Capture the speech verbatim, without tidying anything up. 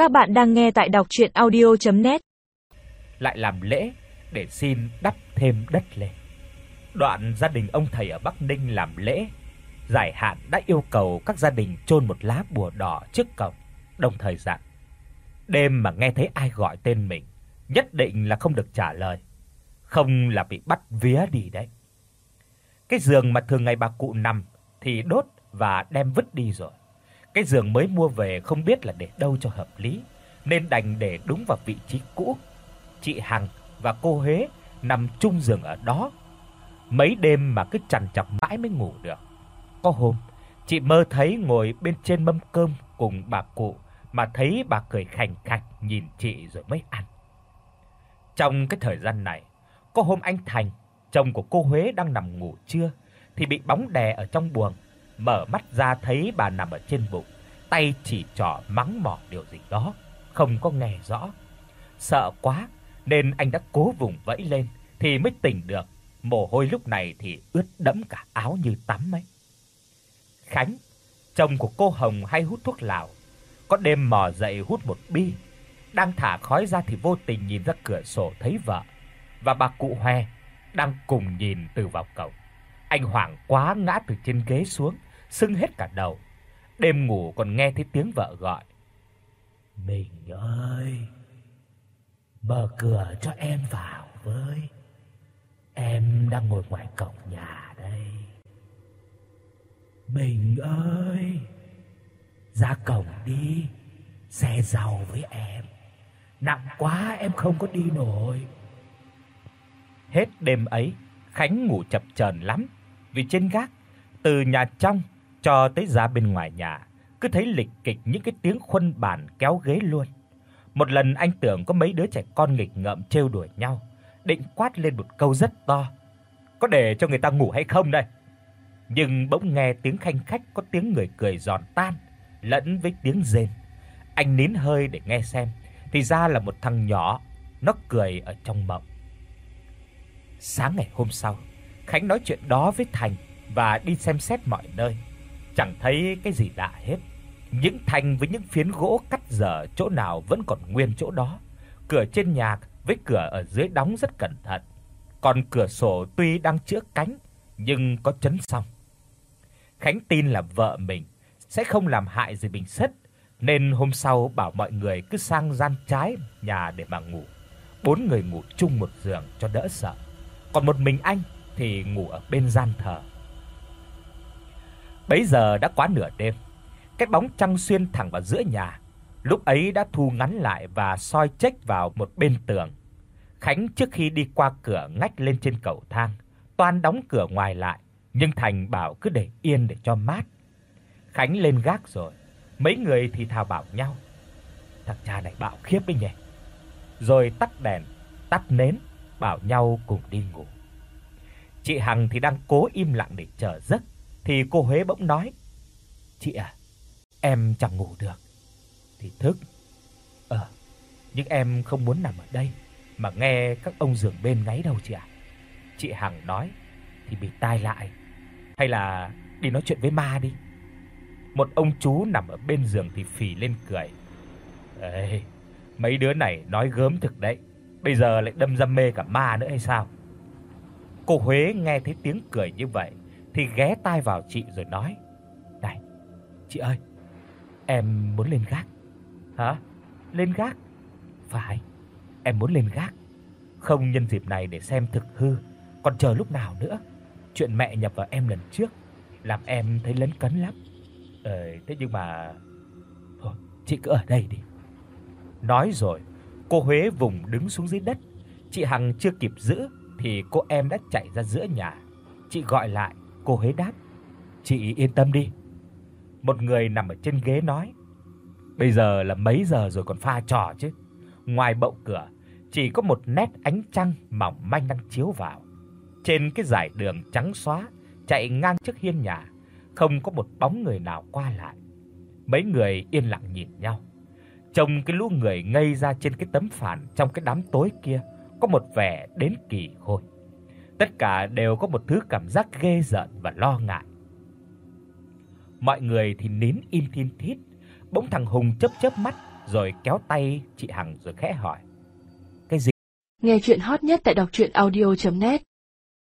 Các bạn đang nghe tại đọc audio net. Lại làm lễ để xin đắp thêm đất lên. Đoạn gia đình ông thầy ở Bắc Ninh làm lễ, giải hạn đã yêu cầu các gia đình chôn một lá bùa đỏ trước cổng, đồng thời dặn: đêm mà nghe thấy ai gọi tên mình, nhất định là không được trả lời, không là bị bắt vía đi đấy. Cái giường mà thường ngày bà cụ nằm thì đốt và đem vứt đi rồi. Cái giường mới mua về không biết là để đâu cho hợp lý, nên đành để đúng vào vị trí cũ. Chị Hằng và cô Huế nằm chung giường ở đó. Mấy đêm mà cứ trằn trọc mãi mới ngủ được. Có hôm, chị mơ thấy ngồi bên trên mâm cơm cùng bà cụ, mà thấy bà cười khành khạch nhìn chị rồi mới ăn. Trong cái thời gian này, có hôm anh Thành, chồng của cô Huế đang nằm ngủ trưa thì bị bóng đè ở trong buồng. Mở mắt ra thấy bà nằm ở trên bụng, tay chỉ trỏ mắng mỏ điều gì đó, không có nghe rõ. Sợ quá nên anh đã cố vùng vẫy lên thì mới tỉnh được. Mồ hôi lúc này thì ướt đẫm cả áo như tắm ấy. Khánh, chồng của cô Hồng hay hút thuốc lào, có đêm mò dậy hút một bi, đang thả khói ra thì vô tình nhìn ra cửa sổ thấy vợ và bà cụ Hoe đang cùng nhìn từ vào cổng. Anh hoảng quá ngã từ trên ghế xuống, sưng hết cả đầu. Đêm ngủ còn nghe thấy tiếng vợ gọi: "Mình ơi, mở cửa cho em vào với. Em đang ngồi ngoài cổng nhà đây. Mình ơi, ra cổng đi, xe giàu với em. Nặng quá em không có đi nổi." Hết đêm ấy, Khánh ngủ chập chờn lắm, vì trên gác, từ nhà trong cho tới ra bên ngoài nhà, cứ thấy lịch kịch những cái tiếng khuân bàn kéo ghế luôn. Một lần anh tưởng có mấy đứa trẻ con nghịch ngợm trêu đuổi nhau, định quát lên một câu rất to: "Có để cho người ta ngủ hay không đây?" Nhưng bỗng nghe tiếng khanh khách, có tiếng người cười giòn tan lẫn với tiếng rên. Anh nín hơi để nghe xem, thì ra là một thằng nhỏ, nó cười ở trong mộng. Sáng ngày hôm sau, Khánh nói chuyện đó với Thành và đi xem xét mọi nơi. Chẳng thấy cái gì lạ hết. Những thành với những phiến gỗ cắt dở chỗ nào vẫn còn nguyên chỗ đó. Cửa trên nhà với cửa ở dưới đóng rất cẩn thận. Còn cửa sổ tuy đang chữa cánh nhưng có chấn xong. Khánh tin là vợ mình sẽ không làm hại gì Bình Sất, nên hôm sau bảo mọi người cứ sang gian trái nhà để mà ngủ. Bốn người ngủ chung một giường cho đỡ sợ. Còn một mình anh thì ngủ ở bên gian thờ. Bấy giờ đã quá nửa đêm, cái bóng trăng xuyên thẳng vào giữa nhà. Lúc ấy đã thu ngắn lại và soi chếch vào một bên tường. Khánh trước khi đi qua cửa ngách lên trên cầu thang, toan đóng cửa ngoài lại, nhưng Thành bảo cứ để yên để cho mát. Khánh lên gác rồi, mấy người thì thào bảo nhau: "Thằng cha này bạo khiếp đấy nhỉ." Rồi tắt đèn, tắt nến, bảo nhau cùng đi ngủ. Chị Hằng thì đang cố im lặng để chờ giấc, thì cô Huế bỗng nói: "Chị à, em chẳng ngủ được." Thì thức: "Ờ, nhưng em không muốn nằm ở đây mà nghe các ông giường bên ngáy đâu chị ạ." Chị Hằng nói: "Thì bịt tai lại, hay là đi nói chuyện với ma đi." Một ông chú nằm ở bên giường thì phì lên cười: "Ê, mấy đứa này nói gớm thực đấy, bây giờ lại đâm ra mê cả ma nữa hay sao?" Cô Huế nghe thấy tiếng cười như vậy thì ghé tai vào chị rồi nói: "Này, chị ơi, em muốn lên gác." "Hả? Lên gác?" "Phải, em muốn lên gác. Không nhân dịp này để xem thực hư, còn chờ lúc nào nữa. Chuyện mẹ nhập vào em lần trước làm em thấy lấn cấn lắm. Ờ, thế nhưng mà thôi, chị cứ ở đây đi." Nói rồi, cô Huế vùng đứng xuống dưới đất. Chị Hằng chưa kịp giữ thì cô em đã chạy ra giữa nhà. Chị gọi lại, cô Huế đáp: "Chị yên tâm đi." Một người nằm ở trên ghế nói: "Bây giờ là mấy giờ rồi còn pha trò chứ?" Ngoài bậu cửa chỉ có một nét ánh trăng mỏng manh đang chiếu vào. Trên cái dải đường trắng xóa chạy ngang trước hiên nhà, không có một bóng người nào qua lại. Mấy người yên lặng nhìn nhau. Trông cái lũ người ngây ra trên cái tấm phản trong cái đám tối kia có một vẻ đến kỳ khôi. Tất cả đều có một thứ cảm giác ghê rợn và lo ngại. Mọi người thì nín im thin thít. Bỗng thằng Hùng chớp chớp mắt rồi kéo tay chị Hằng rồi khẽ hỏi: "Cái gì?" Nghe truyện hot nhất tại đọc truyện audio chấm net